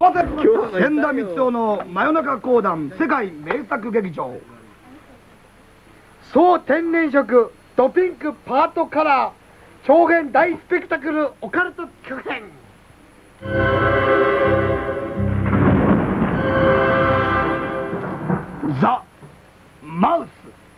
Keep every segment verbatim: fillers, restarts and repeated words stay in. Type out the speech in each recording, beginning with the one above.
千田光雄の真夜中講談世界名作劇場、総天然色ドピンクパートカラー長編大スペクタクルオカルト巨編。ザ・マウス。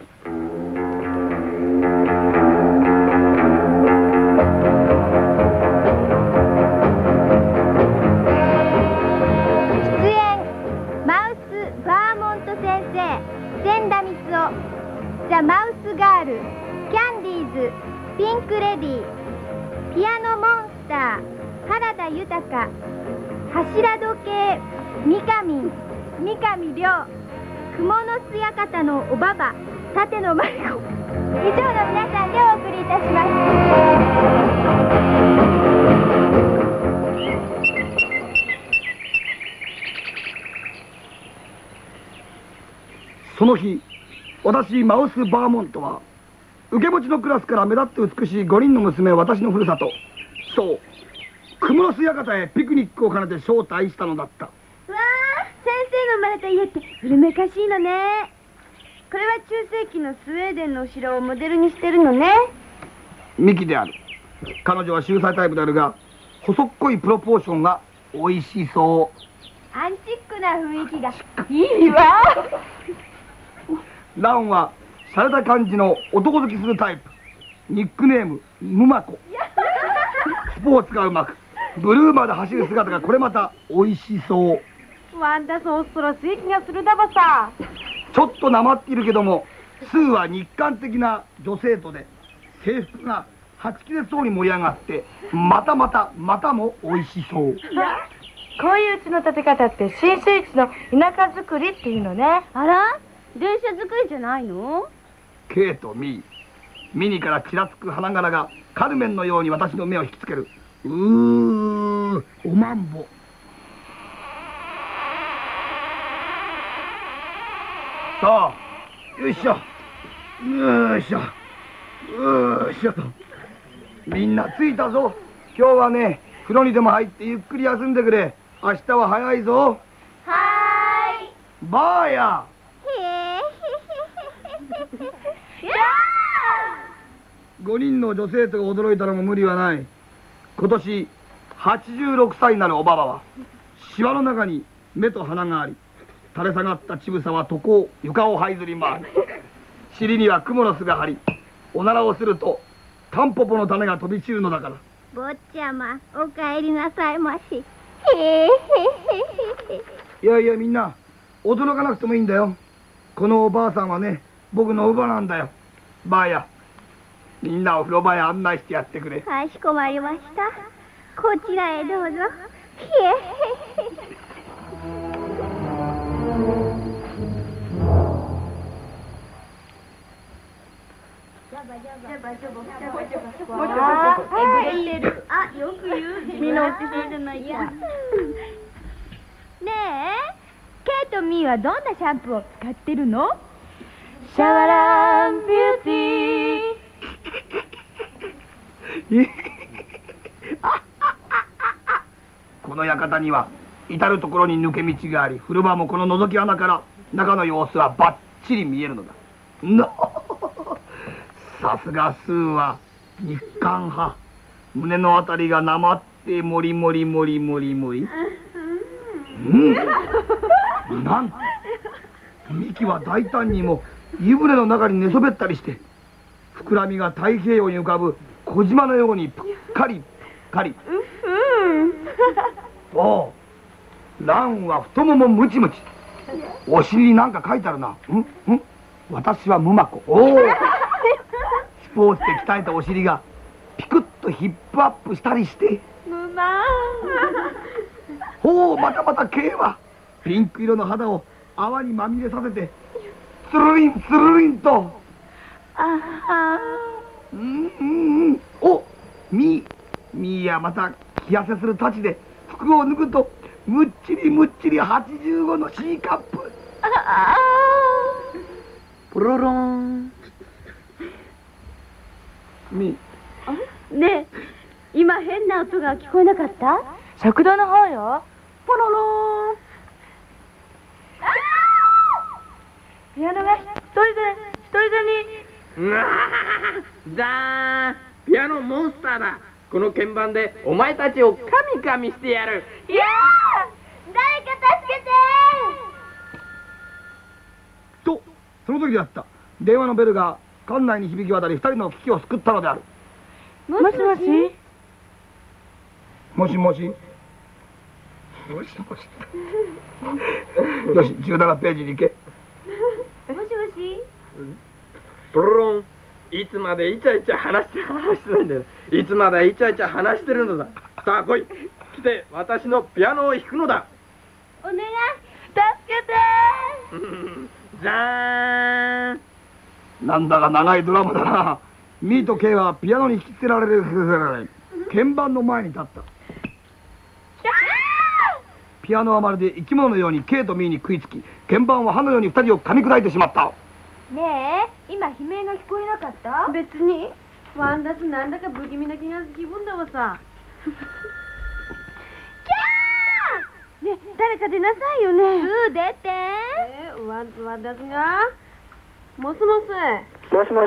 千田光雄、ザ・マウスガール、キャンディーズ、ピンク・レディー、ピアノ・モンスター、原田豊、柱時計、三上、三上亮、蜘蛛の巣館のおばば、舘野真理子、以上の皆さんでお送りいたします。 その日、私マウス・バーモントは受け持ちのクラスから目立って美しいごにんの娘を私のふるさと、そう蜘蛛の巣館へピクニックを兼ねて招待したのだった。わあ、先生の生まれた家って古めかしいのね。これは中世紀のスウェーデンのお城をモデルにしてるのね。 ミキである。彼女は秀才タイプであるが、細っこいプロポーションが美味しそう。 アンチックな雰囲気がいいわ。 ランは洒落た感じの男好きするタイプ。ニックネームムマコ。スポーツがうまくブルーマで走る姿がこれまた美味しそう。 ワンダソーストラスい気がするだばさ。 ちょっとなまっているけども、スーは日韓的な女性とで制服がはち切れそうに盛り上がって、またまたまたも美味しそう。 こういう家の建て方って新生地の田舎作りっていうのね。 あら、電車作りじゃないの？ ケイとミー、ミニからちらつく花柄がカルメンのように私の目を引きつける。うー、おまんぼ。さあ、よいしょよいしょよいしょと。みんな着いたぞ。今日はね、風呂にでも入ってゆっくり休んでくれ。明日は早いぞ。 はーい。 ばあや。ごにんの女生徒が驚いたのも無理はない。今年はちじゅうろくさいになるおばばは、シワの中に目と鼻があり、垂れ下がった乳房は床を床を這いずり回る。尻には蜘蛛の巣が張り、おならをするとタンポポの種が飛び散るのだから。 坊ちゃま、お帰りなさいまし。 いやいや、みんな驚かなくてもいいんだよ。このおばあさんはね、僕の乳母なんだよ。ばあや、みんなお風呂場へ案内してやってくれ。 かしこまりました。こちらへどうぞ。あ、よく言う。君のお手製じゃないか。ねえ、ケイとミーはどんなシャンプーを使ってるの？ シャワランビューティー。 この館には至る所に抜け道があり、風呂場もこの覗き穴から中の様子はバッチリ見えるのだ。なさすがスーは日韓派。胸のあたりがなまってもりもりもりもりもり。うん、なんとミキは大胆にも湯船の中に寝そべったりして、膨らみが太平洋に浮かぶ小島のようにぷっかりぷっかり。おう、ランは太ももムチムチ。お尻になんか書いてあるな。んん私はムマコ。おお、スポーツで鍛えたお尻がピクッとヒップアップしたりして。 むまー。 ほう、またまた K はピンク色の肌を泡にまみれさせてつるりんつるりんと。 あはー、うんうんうん。お、ミーミーやまた気痩せするたちで服を脱ぐとむっちりむっちりはちじゅうごの C カップ。 ああ。 プロロン。ミー。ねえ、今変な音が聞こえなかった？ 食堂の方よ。 ポロローン。 ピアノが一人で、一人でに。 うわーだーん、ピアノモンスターだ。この鍵盤でお前たちをカミカミしてやる。 いやー、誰か助けてとその時であった。電話のベルが館内に響き渡り、二人の危機を救ったのである。 もしもし。 もしもし。もしもし。よし、じゅうななページに行け。 もしもし。 ブルロン、いつまでイチャイチャ話して話してないんだよ。いつまでイチャイチャ話してるのだ。さあ来い、来て私のピアノを弾くのだ。 お願い。 助けてうんじゃーん。 なんだか長いドラマだな。ミーとケイはピアノに引きつけられる鍵盤の前に立った。ピアノはまるで生き物のようにケイとミーに食いつき、鍵盤は歯のように二人を噛み砕いてしまった。 ねえ、今悲鳴が聞こえなかった？ 別に。ワンダスなんだか不気味な気が気分だわさ。キャー！ね、誰か出なさいよね。 すぐ出て。 えー、ワンワンダスがもしもし。 もしもし。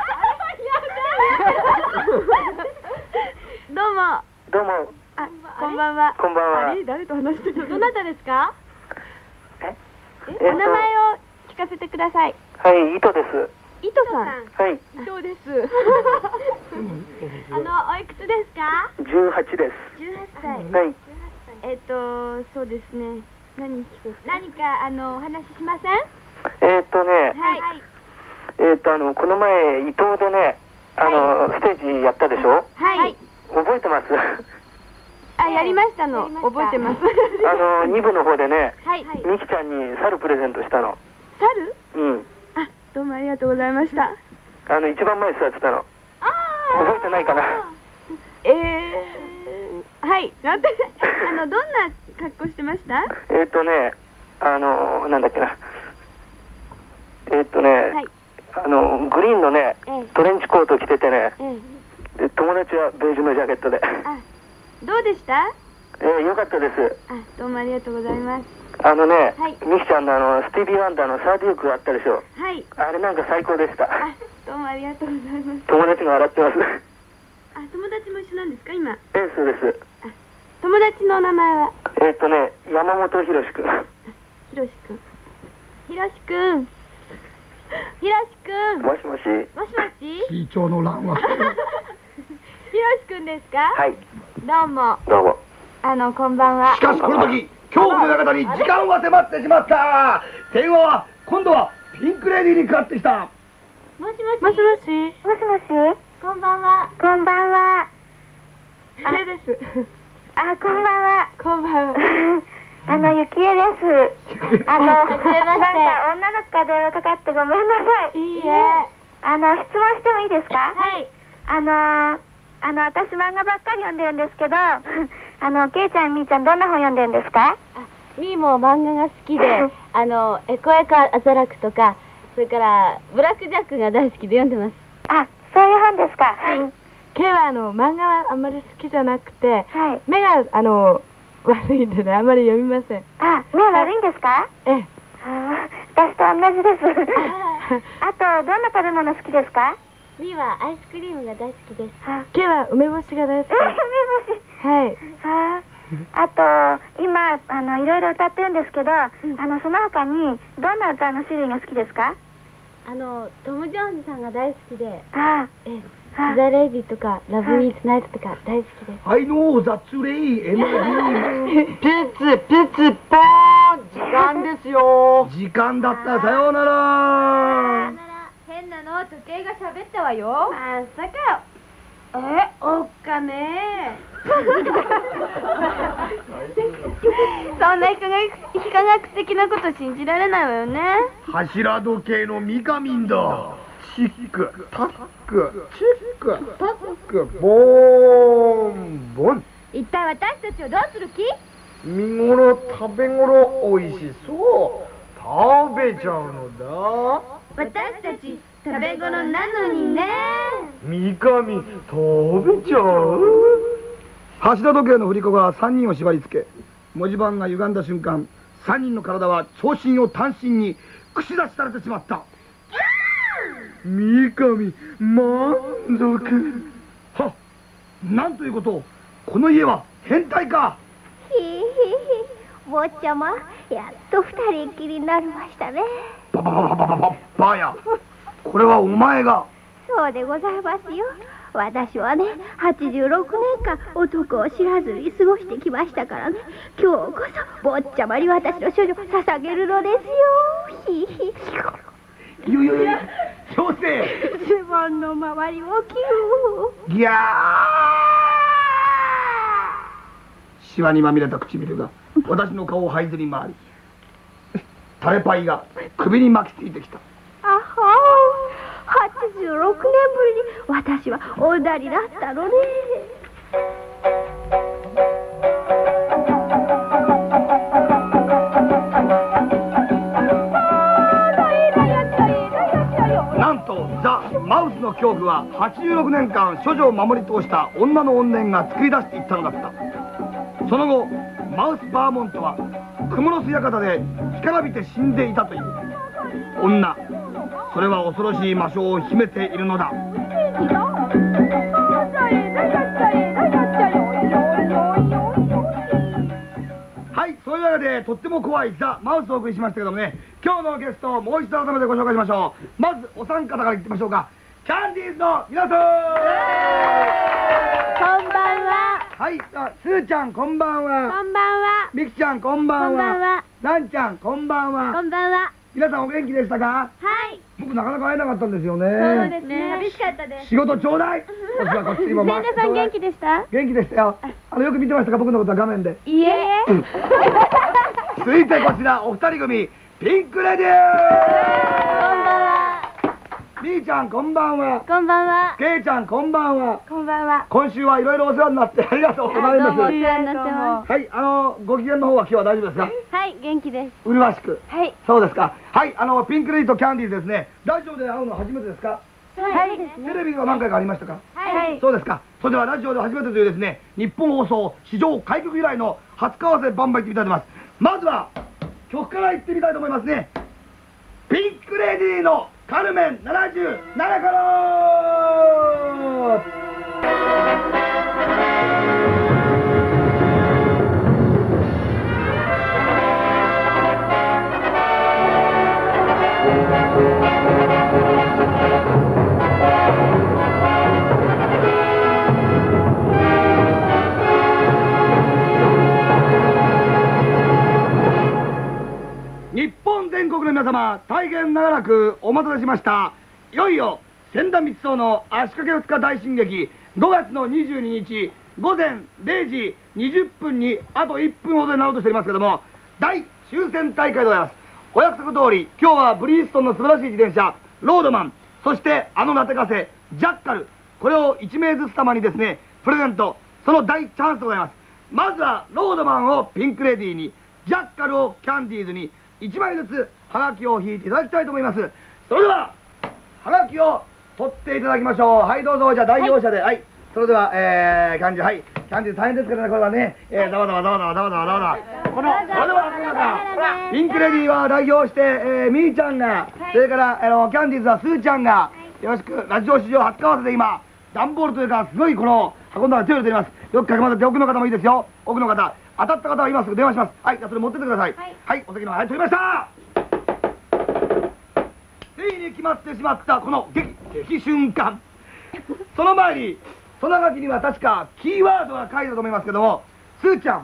どうも。 どうも。 あ、こんばんは。 こんばんはあれ、誰と話してるの？どなたですか？ ええ、お名前を聞かせてください。 はい、糸です。 糸さん。 はい、 伊藤です。あの、おいくつですか？ じゅうはちです。 じゅうはっさい。 はい。 えっと、そうですね。何聞こうか。 何かあのお話ししません？ えーっとね、 はい。 えーっとあのこの前伊東でね、あの、ステージやったでしょ？ はい。 覚えてます？ あ、やりましたの。覚えてます。 あのに部の方でね、 はい。 ミキちゃんに猿プレゼントしたの。 猿？ うん。 あ、どうもありがとうございました。 あの一番前座ってたの。覚えてないかな？ えー、はい。なんて、あの、どんな格好してました？ えーっとね、あのなんだっけな。えーっとね、 はい。 あのグリーンのねええトレンチコート着ててね、 えで友達はベージュのジャケットで。 え。あ、どうでした？ えー、よかったです。 あ、どうもありがとうございます。 あのね、 はいミキちゃんのあのスティービー・ワンダーのサーデュークあったでしょ。 はい。 あれなんか最高でした。 あ、どうもありがとうございます。 友達が笑ってます。 あ、友達も一緒なんですか、今？ えー、そうです。 友達のお名前は？ えーっとね、山本博君。 ひろしくん。ひろしくん。ひろしくん。 もしもし。 もしもし。 非常の乱は。 ひろしくんですか？ はい、 どうも。 どうも。 あの、こんばんは。 しかしこの時、恐怖の館に時間は迫ってしまった。電話は今度はピンクレディーにかかってきた。 もしもし。 もしもし。 もしもし。こんばんは。こんばんは。 あれです。 あ、こんばんは。 こんばんは。 あの、ゆきえです。あの、なんか女の子から電話かかってごめんなさい。 いいえ。 あの、質問してもいいですか？ はい。 あのー、あの、私漫画ばっかり読んでるんですけど、あの、けいちゃん、みーちゃん、どんな本読んでるんですか？ みーも漫画が好きで、あの、エコエコアザラクとか、それから、ブラックジャックが大好きで読んでます。 あ、そういう本ですか？はい。 ケイは、あの、漫画はあんまり好きじゃなくて、 はい。 目が、あの、悪いんでね、あんまり読みません。 あ、目悪いんですか？ ええ。 あー、私と同じです。あと、どんな食べ物好きですか？ みーはアイスクリームが大好きです。 あ、 ケイは梅干しが大好きえ、 で梅干し。 す。はい。 ああと、今、あの、いろいろ歌ってるんですけど、あの、その他に、どんな歌の種類が好きですか？ あの、トム・ジョーンズさんが大好きで、 あええ、 あ、 ザ・レイビーとか、ラブ・ミーツ・ナイトとか大好きです。 I know that's Ray エマリピツピツポーン、時間ですよ。 時間だった。さようなら。 変なの、時計が喋ったわよ。 まさか、え、おっかねそんな非科学非科学的なこと信じられないわよね。 柱時計のミカミンだ。チックタックチックタックボーンボン。 一体私たちをどうする気？ 見頃食べ頃おいしそう。食べちゃうのだ。 私たち、食べ頃なのにね。 三上食べちゃう。柱時計の振り子が三人を縛り付け、文字盤が歪んだ瞬間、三人の体は長身を単身に串出しされてしまった。 三上満足。 はっ、なんということを。この家は変態か。 ひひひ、坊ちゃま、やっと二人きりになりましたね。 ババババババババや、これはお前が。 そうでございますよ。私はね、はちじゅうろくねんかん男を知らずに過ごしてきましたからね。今日こそ坊ちゃまに私の処女を捧げるのですよ。ひひひ。 いよいよいよ、妖精。 ズボンの周りをキュー。 ギャー。シワにまみれた唇が私の顔を這いずり回り、タレパイが首に巻きついてきた。 あはー、はちじゅうろくねんぶりに私は女になったのね。 なんとザ・マウスの恐怖ははちじゅうろくねんかん処女を守り通した女の怨念が作り出していったのだった。その後マウス・バーモントはクモの巣館で干からびて死んでいたという。女、それは恐ろしい魔性を秘めているのだ。はい、そういうわけでとっても怖いザ・マウスをお送りしましたけどもね、今日のゲストをもう一度改めてご紹介しましょう。まずお三方から言ってみましょうか。キャンディーズの皆さん、 こんばんは。 はい、あ、スーちゃんこんばんは。 こんばんは。 ミキちゃんこんばんは。 こんばんは。 ランちゃんこんばんは。 こんばんは。 皆さんお元気でしたか？ はい。 僕なかなか会えなかったんですよね。 そうですね。寂しかったです。 仕事ちょうだい。こっちはこっちにも千田さん元気でした？ 元気でしたよ。あのよく見てましたか、僕のことは画面で。 いえ。 続いてこちらお二人組ピンクレディー。 こんばんは。 みーちゃんこんばんは。 こんばんは。 けいちゃんこんばんは。 こんばんは。 今週はいろいろお世話になってありがとうございます。 どうもお世話になってまはい、あのご機嫌の方は今日は大丈夫ですか？ す。はい、元気です。 麗しく。 はい。 そうですか。はい、あのピンクレディーとキャンディーズですね。ラジオで会うのは初めてですか？ はいですね。 テレビでは何回かありましたか？ はい。 そうですか。それではラジオで初めてというですね、日本放送史上開局以来の初顔合わせバンバン行ってみたいと思います。まずは曲から行ってみたいと思いますね。ピンクレディーのカルメンななじゅうななから日本全国の皆様、大変長らくお待たせしました。いよいよ千田光雄の足掛けふつか大進撃、ごがつのにじゅうににちごぜんれいじにじゅっぷんにあといっぷんほどでなろうとしておりますけども、大抽選大会でございます。お約束通り今日はブリヂストンの素晴らしい自転車ロードマン、そしてあのラテカセジャッカル、これをいちめいずつ様にですねプレゼント、その大チャンスでございます。まずはロードマンをピンクレディーに、ジャッカルをキャンディーズにいちまいずつハガキを引いていただきたいと思います。それではハガキを取っていただきましょう。はいどうぞ。じゃあ代表者で、はい、はい、それではえー、キャンディーズ、はい、キャンディーズ大変ですけどね、これはね、えー、ざわざわざわざわざわざわざわざわこの、それではピンクレディーは代表して、えー、みーちゃんが、はい、それからあのキャンディーズはスーちゃんが、はい、よろしく。ラジオ史上初顔合わせで今段ボールというかすごいこの箱の中に手を入れています。よくかき混ぜて、奥の方もいいですよ。奥の方当たった方は今すぐ電話します。はい、じゃあそれ持ってってください。はい、はい、お席の、はい、取りました。ついに決まってしまったこの激激瞬間。その前にその書きには確かキーワードが書いてたと思いますけども、スーちゃん、はい、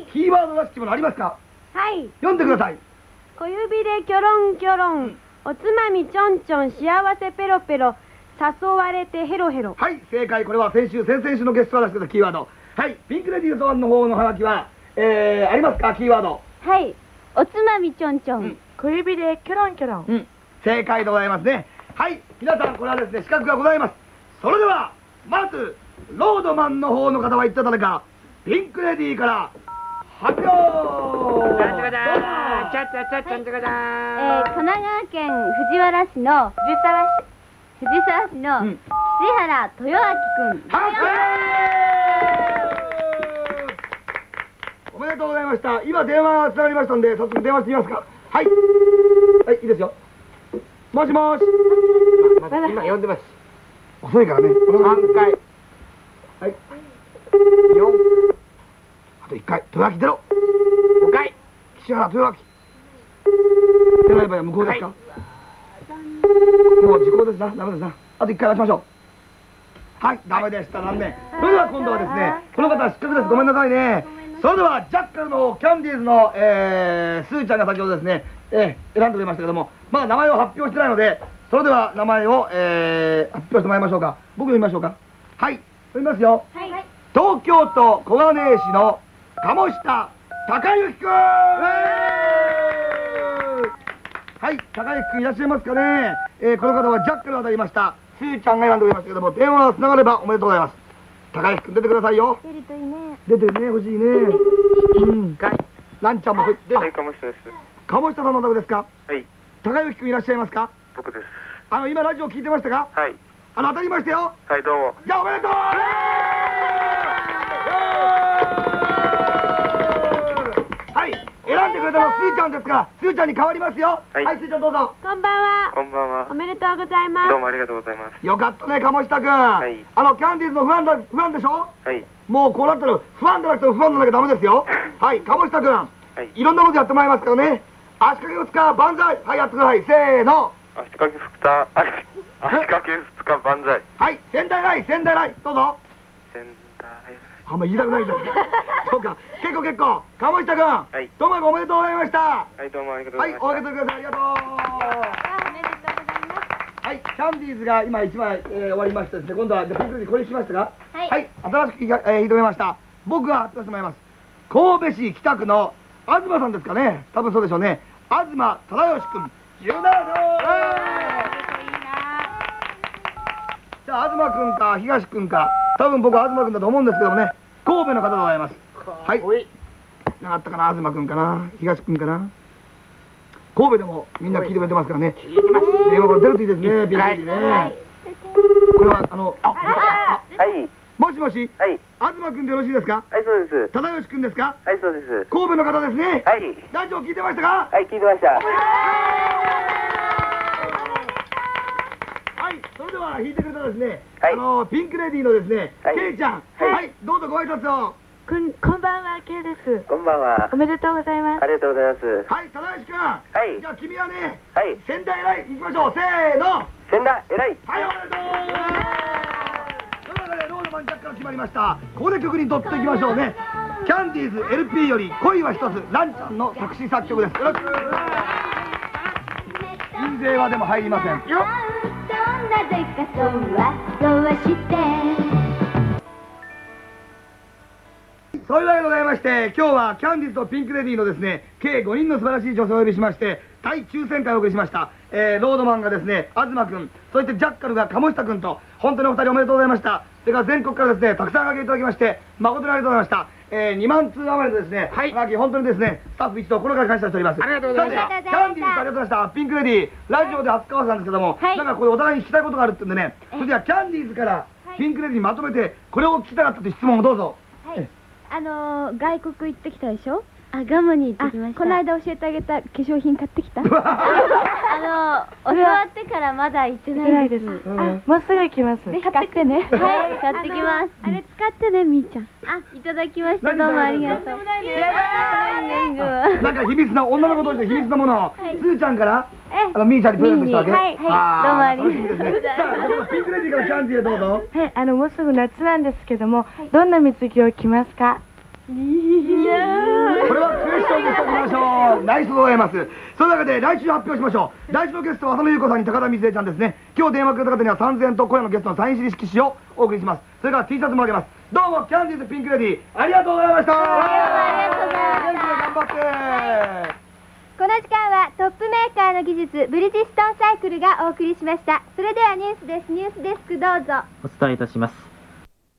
キーワードらしきものありますか？ はい。 読んでください。 小指でキョロンキョロン、おつまみちょんちょん、幸せペロペロ、誘われてヘロヘロ。 はい、正解。これは先週先々週のゲストが出してたキーワード。はい、ピンクレディーさんの方のハガキは、えー、ありますか？キーワード。 はい、おつまみちょんちょん、うん、 小指でキョロンキョロン、 うん、正解でございますね。はい、皆さんこれはですね資格がございます。それではまずロードマンの方の方は一体誰か、ピンクレディーから発表。 ちゃんちゃかちゃんちゃちゃちゃちゃんちゃかちゃん、 えー、神奈川県藤原市の藤沢市藤沢市の岸原豊明君。 おめでとうございました。今電話がつながりましたんで早速電話してみますか。はい。 はい、いいですよ。もしもし。 まだ今呼んでます。 遅いからね。 さんかい。 はい。 よん。 あといっかい。豊明出ろ。 ごかい。 岸原豊明。出ない場合は無効ですか。もう時効ですな。ダメですな。あといっかい出しましょう。はい、ダメでした。残念。それでは今度はですね、この方失格です。ごめんなさいね。それではジャッカルのキャンディーズの、えー、スーちゃんが先ほどですね、えー、選んでくれましたけども、まだ名前を発表してないので、それでは名前を、えー、発表してもらいましょうか。僕読みましょうか。はい、読みますよ。 はい。 東京都小金井市の鴨下隆之くん。はい、高之くんいらっしゃいますかね。えー、この方はジャッカルを当たりました。スーちゃんが選んでくれましたけども、電話がつながればおめでとうございます。高之くん出てくださいよ。 出るといいね。 出てね、欲しいね。うん。 かい。 ランちゃんも出はい、鴨下です。 鴨下さんのお宅ですか。 はい、 高之くんいらっしゃいますか。 僕です。 あの今ラジオ聞いてましたか。 はい、 あの当たりましたよ。 はい、どうも。 じゃあおめでとう。はい、選んでくれたのはスーちゃんですからスーちゃんに変わりますよ。 はいはい、スーちゃんどうぞ。 こんばんは。 こんばんはお。めでとうございます。 どうもありがとうございます。 よかったね、鴨下くん。 いあのキャンディーズのファンだ、ファンでしょ。 はい、 もうこうなったらファンじゃなくてもファンじゃなきゃダメですよ。はい、鴨下くん、 はい。 いろんなことやってもらいますからね。足掛けふつか万歳。はい、やってください。せーの。 足掛けふた、足足掛けふつか万歳。 はい、仙台来、仙台来、どうぞ。 仙台。 あんま言いたくないんだけど。そうか、結構結構。鴨下くん、 はいどうもおめでとうございました。ははい、どうもありがとうござい、 いました。 お分け取りください。ありがとう。 おめでとうございます。 はい、キャンディーズが今いちまい、えー終わりましたですね。今度はじゃあピンクレディーこれにしましたか。 はい新しくいが、えー、挑めました。僕が発表してもらいます。神戸市北区の東さんですかね。多分そうでしょうね。東忠義君、じゅうななさい。じゃあ東君か東君か、多分僕は東君だと思うんですけどもね。神戸の方でございます。はい。なかったかな、東君かな、東君かな。神戸でもみんな聞いてくれてますからね。電話から出るといいですね。ピンクレディーね。これはあの、あ、 はい、 もしもし、 はい、 東君でよろしいですか。 はい、そうです。 忠義君ですか。 はい、そうです。 神戸の方ですね。 はい、 ラジオ聞いてましたか。 はい、聞いてました。 はい、それでは弾いてくれたですね、 はいあのピンクレディーのですね、 はいケイちゃん、 はいはい、どうぞご挨拶を。 こん、こんばんは、ケイです。 こんばんはお。めでとうございますあ。りがとうございます。 はい、忠義君、 はいじゃあ君はね、 はい、 仙台来行きましょう。せーの。 仙台、偉い。 はい、おめでとう。というわけでロードマンジャックが決まりました。ここで曲にとっていきましょうね。キャンディーズ エルピー より恋は一つ、ランちゃんの作詞作曲です。よろしく。印税はでも入りませんよ。 なぜかそわそわしてそういうわけでございまして、今日はキャンディーズとピンクレディーのですね、計ごにんの素晴らしい女性をお呼びしまして、大抽選会をお送りしました。えー、ロードマンがですね、東君、そしてジャッカルが鴨下君と、本当にお二人おめでとうございました。それから全国からですね、たくさんおかけいただきまして、誠にありがとうございました。えー、にまん通余りのですね、 はいはがき本当にですね、スタッフ一同心から感謝しております。 ありがとうございましたさてキャンディーズとありがとうございました。ピンクレディー、ラジオで初川さんですけども、 はいなんかこれお互いに聞きたいことがあるってんでね、それではキャンディーズからピンクレディーにまとめて、これを聞きたかったという質問をどうぞ。 はいあのー、外国行ってきたでしょ。 あ、ガムに行ってきました。 この間教えてあげた化粧品買ってきた。 あの、教わってからまだ行ってないです。 うんもうすぐ行きます。 ぜひ買ってね。 はい、買ってきます。 あれ使ってね、みーちゃん。 あ、いただきました。 何どうもありがとう。 何はなんか秘密な女の子同士の秘密なものを、 はいスーちゃんからえあのミーちゃんにプレゼントしたわけ。 ミーにはいはいあーどうもありがとう楽しみですね。さあ、このピンクレディーからキャンディーへどうぞ。 はい、あのもうすぐ夏なんですけども、どんな水着を着ますか？ これはクエスチョンにしておきましょう。ナイスでございます。その中で来週発表しましょう。来週のゲストは浅野ゆう子さんに高田水江ちゃんですね。今日電話くれた方にはさんぜんえんと今夜のゲストのサイン入り色紙をお送りします。それから T シャツもあげます。どうもキャンディーズピンクレディーありがとうございました。 ありがとうございました元気で頑張って。 この時間はトップメーカーの技術ブリヂストンサイクルがお送りしました。それではニュースです。ニュースデスクどうぞ。 お伝えいたします。